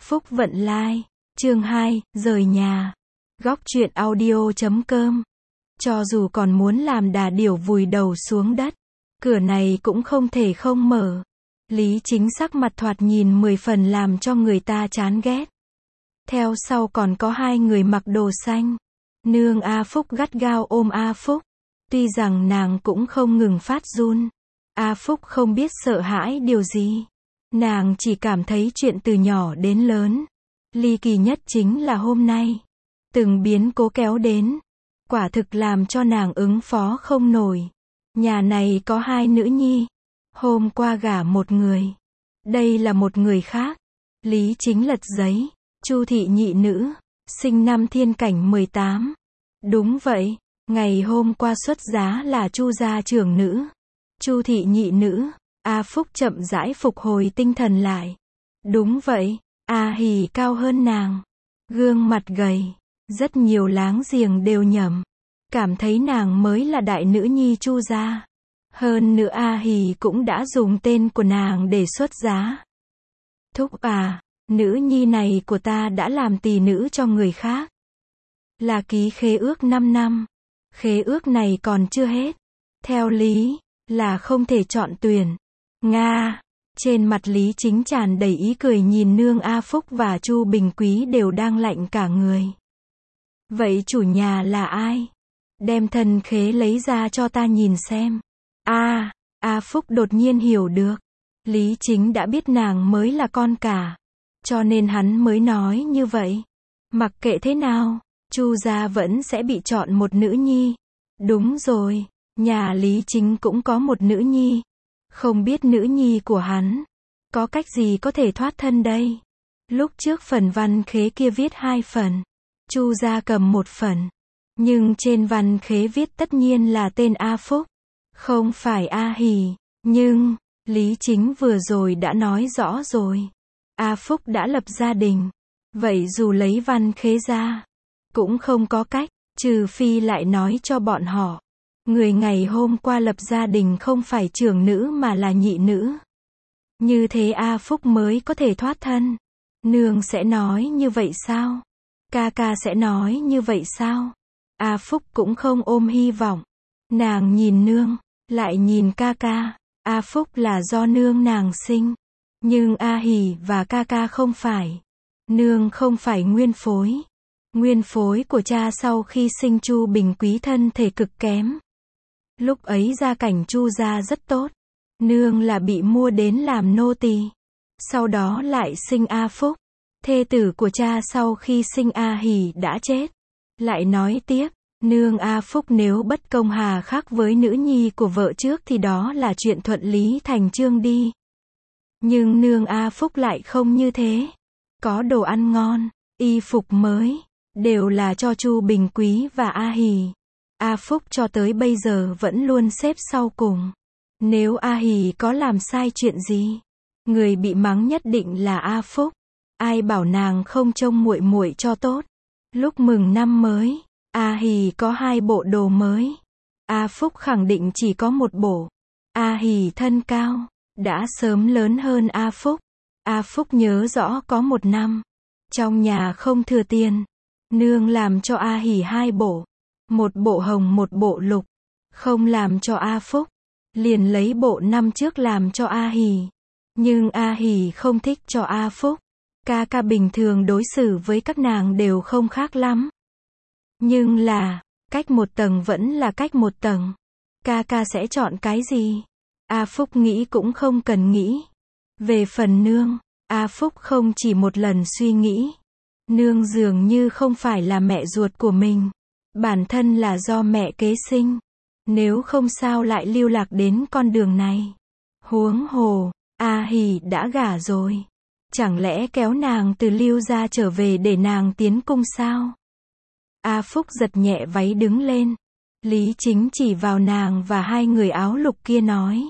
Phúc Vận Lai, chương 2, rời nhà. Góc truyện audio.com. Cho dù còn muốn làm đà điểu vùi đầu xuống đất, cửa này cũng không thể không mở. Lý Chính sắc mặt thoạt nhìn 10 phần làm cho người ta chán ghét. Theo sau còn có hai người mặc đồ xanh. Nương A Phúc gắt gao ôm A Phúc. Tuy rằng nàng cũng không ngừng phát run. A Phúc không biết sợ hãi điều gì. Nàng chỉ cảm thấy chuyện từ nhỏ đến lớn. Ly kỳ nhất chính là hôm nay. Từng biến cố kéo đến. Quả thực làm cho nàng ứng phó không nổi. Nhà này có hai nữ nhi. Hôm qua gả một người. Đây là một người khác. Lý Chính lật giấy. Chu thị nhị nữ. Sinh năm Thiên Cảnh 18. Đúng vậy. Ngày hôm qua xuất giá là Chu gia trưởng nữ. Chu thị nhị nữ. A Phúc chậm rãi phục hồi tinh thần lại. Đúng vậy. A Hỉ cao hơn nàng. Gương mặt gầy. Rất nhiều láng giềng đều nhầm. Cảm thấy nàng mới là đại nữ nhi Chu gia. Hơn nữa A Hỉ cũng đã dùng tên của nàng để xuất giá. Thúc à, nữ nhi này của ta đã làm tỳ nữ cho người khác. Là ký khế ước 5 năm. Khế ước này còn chưa hết. Theo lý, là không thể chọn tuyển. Nga. Trên mặt Lý Chính tràn đầy ý cười nhìn nương A Phúc và Chu Bình Quý đều đang lạnh cả người. Vậy chủ nhà là ai? Đem thân khế lấy ra cho ta nhìn xem. A Phúc đột nhiên hiểu được. Lý Chính đã biết nàng mới là con cả. Cho nên hắn mới nói như vậy. Mặc kệ thế nào, Chu gia vẫn sẽ bị chọn một nữ nhi. Đúng rồi, nhà Lý Chính cũng có một nữ nhi. Không biết nữ nhi của hắn có cách gì có thể thoát thân đây? Lúc trước phần văn khế kia viết 2 phần. Chu gia cầm 1 phần. Nhưng trên văn khế viết tất nhiên là tên A Phúc. Không phải A Hỉ. Nhưng, Lý Chính vừa rồi đã nói rõ rồi. A Phúc đã lập gia đình. Vậy dù lấy văn khế ra, cũng không có cách, trừ phi lại nói cho bọn họ. Người ngày hôm qua lập gia đình không phải trưởng nữ mà là nhị nữ. Như thế A Phúc mới có thể thoát thân. Nương sẽ nói như vậy sao? Ca ca sẽ nói như vậy sao? A Phúc cũng không ôm hy vọng. Nàng nhìn nương, lại nhìn ca ca. A Phúc là do nương nàng sinh. Nhưng A Hỉ và ca ca không phải. Nương không phải nguyên phối. Nguyên phối của cha sau khi sinh Chu Bình Quý thân thể cực kém. Lúc ấy gia cảnh Chu gia rất tốt. Nương là bị mua đến làm nô tỳ. Sau đó lại sinh A Phúc. Thê tử của cha sau khi sinh A Hỉ đã chết. Lại nói tiếp, nương A Phúc nếu bất công hà khắc với nữ nhi của vợ trước thì đó là chuyện thuận lý thành chương đi. Nhưng nương A Phúc lại không như thế. Có đồ ăn ngon, y phục mới, đều là cho Chu Bình Quý và A Hỉ. A Phúc cho tới bây giờ vẫn luôn xếp sau cùng. Nếu A Hỉ có làm sai chuyện gì, người bị mắng nhất định là A Phúc. Ai bảo nàng không trông muội muội cho tốt. Lúc mừng năm mới, A Hỉ có 2 bộ đồ mới. A Phúc khẳng định chỉ có 1 bộ. A Hỉ thân cao, đã sớm lớn hơn A Phúc. A Phúc nhớ rõ có 1 năm, trong nhà không thừa tiền. Nương làm cho A Hỉ 2 bộ. 1 bộ hồng 1 bộ lục. Không làm cho A Phúc. Liền lấy bộ năm trước làm cho A Hỉ. Nhưng A Hỉ không thích cho A Phúc. Ca ca bình thường đối xử với các nàng đều không khác lắm. Nhưng là, cách 1 tầng vẫn là cách 1 tầng. Ca ca sẽ chọn cái gì? A Phúc nghĩ cũng không cần nghĩ. Về phần nương, A Phúc không chỉ 1 lần suy nghĩ. Nương dường như không phải là mẹ ruột của mình. Bản thân là do mẹ kế sinh. Nếu không sao lại lưu lạc đến con đường này. Huống hồ, A Hỉ đã gả rồi. Chẳng lẽ kéo nàng từ Lưu gia trở về để nàng tiến cung sao? A Phúc giật nhẹ váy đứng lên. Lý Chính chỉ vào nàng và 2 người áo lục kia nói.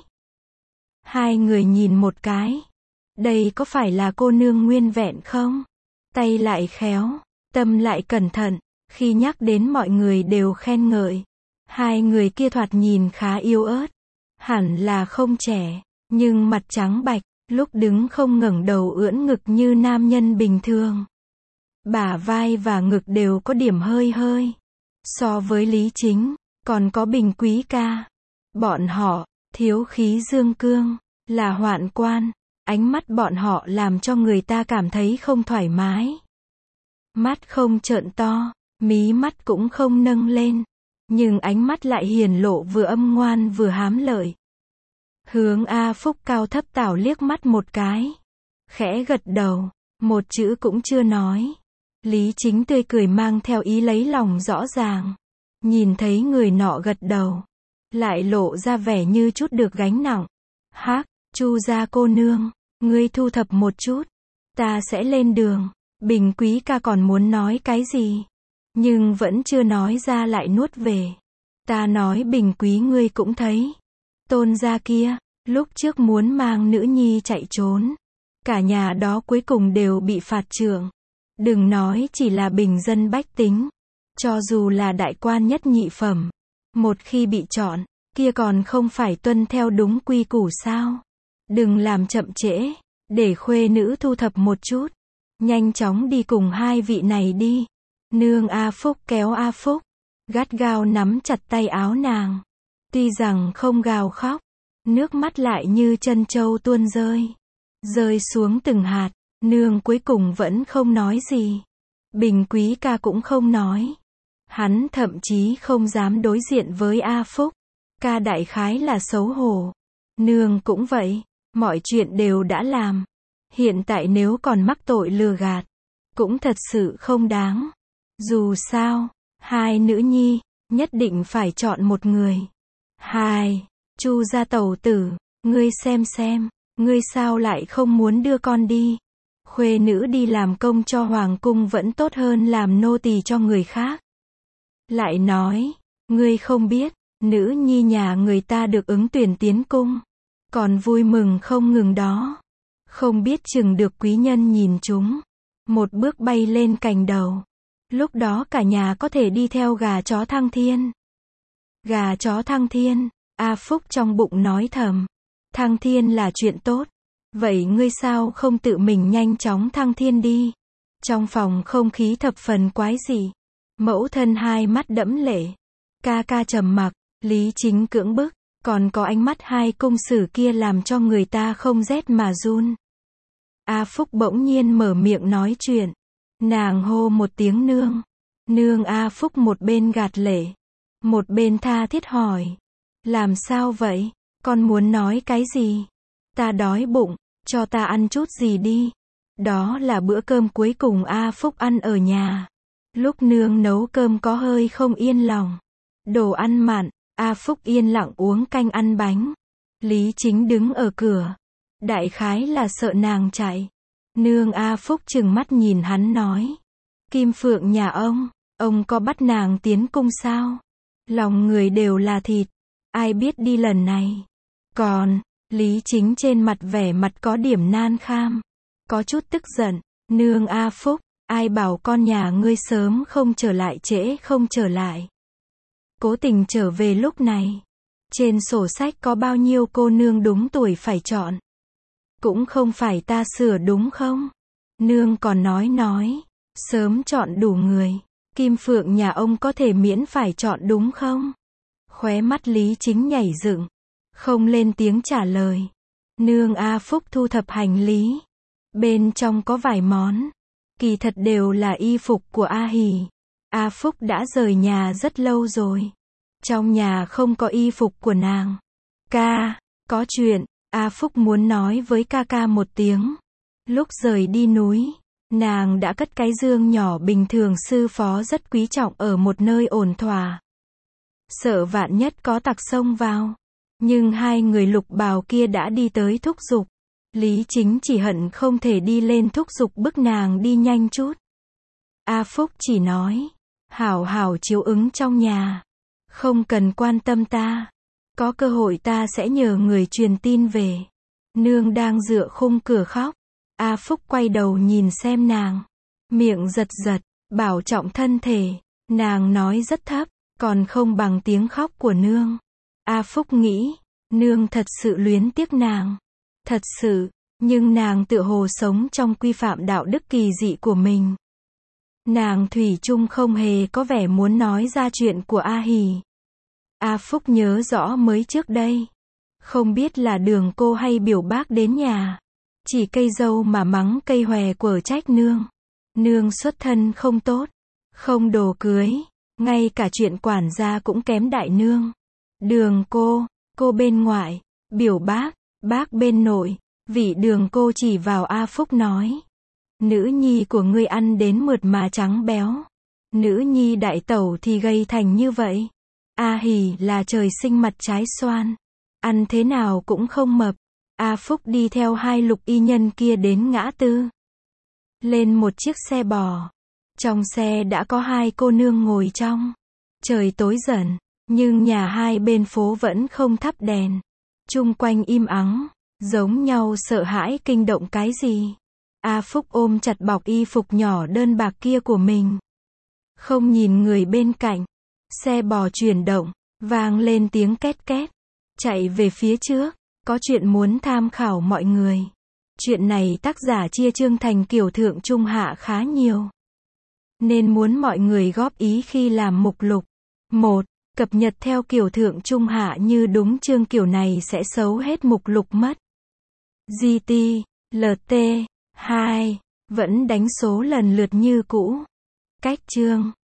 2 người nhìn một cái. Đây có phải là cô nương nguyên vẹn không? Tay lại khéo, tâm lại cẩn thận. Khi nhắc đến mọi người đều khen ngợi. 2 người kia thoạt nhìn khá yếu ớt. Hẳn là không trẻ, nhưng mặt trắng bạch. lúc đứng không ngẩng đầu ưỡn ngực như nam nhân bình thường. Bả vai và ngực đều có điểm hơi hơi. So với Lý Chính, còn có Bình Quý ca. Bọn họ, thiếu khí dương cương, là hoạn quan. Ánh mắt bọn họ làm cho người ta cảm thấy không thoải mái. Mắt không trợn to, mí mắt cũng không nâng lên. Nhưng ánh mắt lại hiển lộ vừa âm ngoan vừa hám lợi. Hướng A Phúc cao thấp tảo liếc mắt một cái. Khẽ gật đầu, một chữ cũng chưa nói. Lý Chính tươi cười mang theo ý lấy lòng rõ ràng. Nhìn thấy người nọ gật đầu, lại lộ ra vẻ như chút được gánh nặng. Hắc, Chu gia cô nương, ngươi thu thập một chút, ta sẽ lên đường. Bình Quý ca còn muốn nói cái gì, nhưng vẫn chưa nói ra lại nuốt về. Ta nói Bình Quý ngươi cũng thấy, Tôn gia kia, lúc trước muốn mang nữ nhi chạy trốn. Cả nhà đó cuối cùng đều bị phạt trưởng. Đừng nói chỉ là bình dân bách tính. Cho dù là đại quan nhất nhị phẩm. Một khi bị chọn, kia còn không phải tuân theo đúng quy củ sao. Đừng làm chậm trễ, để khuê nữ thu thập một chút. Nhanh chóng đi cùng hai vị này đi. Nương A Phúc kéo A Phúc, gắt gao nắm chặt tay áo nàng. Tuy rằng không gào khóc, nước mắt lại như chân trâu tuôn rơi. Rơi xuống từng hạt, nương cuối cùng vẫn không nói gì. Bình Quý ca cũng không nói. Hắn thậm chí không dám đối diện với A Phúc. Ca đại khái là xấu hổ. Nương cũng vậy, mọi chuyện đều đã làm. Hiện tại nếu còn mắc tội lừa gạt, cũng thật sự không đáng. Dù sao, hai nữ nhi, nhất định phải chọn một người. Hai, Chu gia tẩu tử, ngươi xem, ngươi sao lại không muốn đưa con đi? Khuê nữ đi làm công cho hoàng cung vẫn tốt hơn làm nô tỳ cho người khác. Lại nói, ngươi không biết, nữ nhi nhà người ta được ứng tuyển tiến cung, còn vui mừng không ngừng đó. Không biết chừng được quý nhân nhìn chúng, một bước bay lên cành đầu. Lúc đó cả nhà có thể đi theo gà chó thăng thiên. Gà chó thăng thiên, A Phúc trong bụng nói thầm. Thăng thiên là chuyện tốt. Vậy ngươi sao không tự mình nhanh chóng thăng thiên đi? Trong phòng không khí thập phần quái dị. Mẫu thân hai mắt đẫm lệ. Ca ca trầm mặc, Lý Chính cưỡng bức. Còn có ánh mắt hai cung sử kia làm cho người ta không rét mà run. A Phúc bỗng nhiên mở miệng nói chuyện. Nàng hô một tiếng nương. Nương. A Phúc một bên gạt lệ, một bên tha thiết hỏi. Làm sao vậy? Con muốn nói cái gì? Ta đói bụng, cho ta ăn chút gì đi. Đó là bữa cơm cuối cùng A Phúc ăn ở nhà. Lúc nương nấu cơm có hơi không yên lòng. Đồ ăn mặn, A Phúc yên lặng uống canh ăn bánh. Lý Chính đứng ở cửa. Đại khái là sợ nàng chạy. Nương. A Phúc trừng mắt nhìn hắn nói. Kim Phượng nhà ông có bắt nàng tiến cung sao? Lòng người đều là thịt. Ai biết đi lần này. Còn, Lý Chính trên mặt vẻ mặt có điểm nan kham. Có chút tức giận. Nương. A Phúc, ai bảo con nhà ngươi sớm không trở lại trễ không trở lại. Cố tình trở về lúc này. Trên sổ sách có bao nhiêu cô nương đúng tuổi phải chọn. Cũng không phải ta sửa đúng không? Nương còn nói. Sớm chọn đủ người. Kim Phượng nhà ông có thể miễn phải chọn đúng không? Khóe mắt Lý Chính nhảy dựng. Không lên tiếng trả lời. Nương. A Phúc thu thập hành lý. Bên trong có vài món. Kỳ thật đều là y phục của A Hỷ. A Phúc đã rời nhà rất lâu rồi. Trong nhà không có y phục của nàng. Ca, có chuyện. A Phúc muốn nói với ca ca một tiếng. Lúc rời đi núi, nàng đã cất cái dương nhỏ bình thường sư phó rất quý trọng ở một nơi ổn thỏa. Sợ vạn nhất có tặc xông vào. Nhưng hai người lục bào kia đã đi tới thúc giục. Lý Chính chỉ hận không thể đi lên thúc giục bức nàng đi nhanh chút. A Phúc chỉ nói. Hảo hảo chiếu ứng trong nhà. Không cần quan tâm ta. Có cơ hội ta sẽ nhờ người truyền tin về. Nương đang dựa khung cửa khóc. A Phúc quay đầu nhìn xem nàng. Miệng giật giật, bảo trọng thân thể. Nàng nói rất thấp, còn không bằng tiếng khóc của nương. A Phúc nghĩ, nương thật sự luyến tiếc nàng. Thật sự, Nhưng nàng tựa hồ sống trong quy phạm đạo đức kỳ dị của mình. Nàng thủy chung không hề có vẻ muốn nói ra chuyện của A Hỷ. A Phúc nhớ rõ mới trước đây. Không biết là Đường cô hay biểu bác đến nhà. Chỉ cây dâu mà mắng cây hòe quở trách nương. Nương xuất thân không tốt. Không đồ cưới. Ngay cả chuyện quản gia cũng kém đại nương. Đường cô bên ngoại. Biểu bác bên nội. Vị Đường cô chỉ vào A Phúc nói. Nữ nhi của ngươi ăn đến mượt mà trắng béo. Nữ nhi đại tẩu thì gầy thành như vậy. A Hỷ là trời sinh mặt trái xoan. Ăn thế nào cũng không mập. A Phúc đi theo hai lục y nhân kia đến ngã tư. Lên một chiếc xe bò. Trong xe đã có hai cô nương ngồi trong. Trời tối dần, nhưng nhà hai bên phố vẫn không thắp đèn. Chung quanh im ắng, giống nhau sợ hãi kinh động cái gì. A Phúc ôm chặt bọc y phục nhỏ đơn bạc kia của mình. Không nhìn người bên cạnh. Xe bò chuyển động, vang lên tiếng két két. Chạy về phía trước, có chuyện muốn tham khảo mọi người. Chuyện này tác giả chia chương thành kiểu thượng trung hạ khá nhiều. Nên muốn mọi người góp ý khi làm mục lục. 1. Cập nhật theo kiểu thượng trung hạ như đúng chương kiểu này sẽ xấu hết mục lục mất. GT, LT, 2. Vẫn đánh số lần lượt như cũ. Cách chương.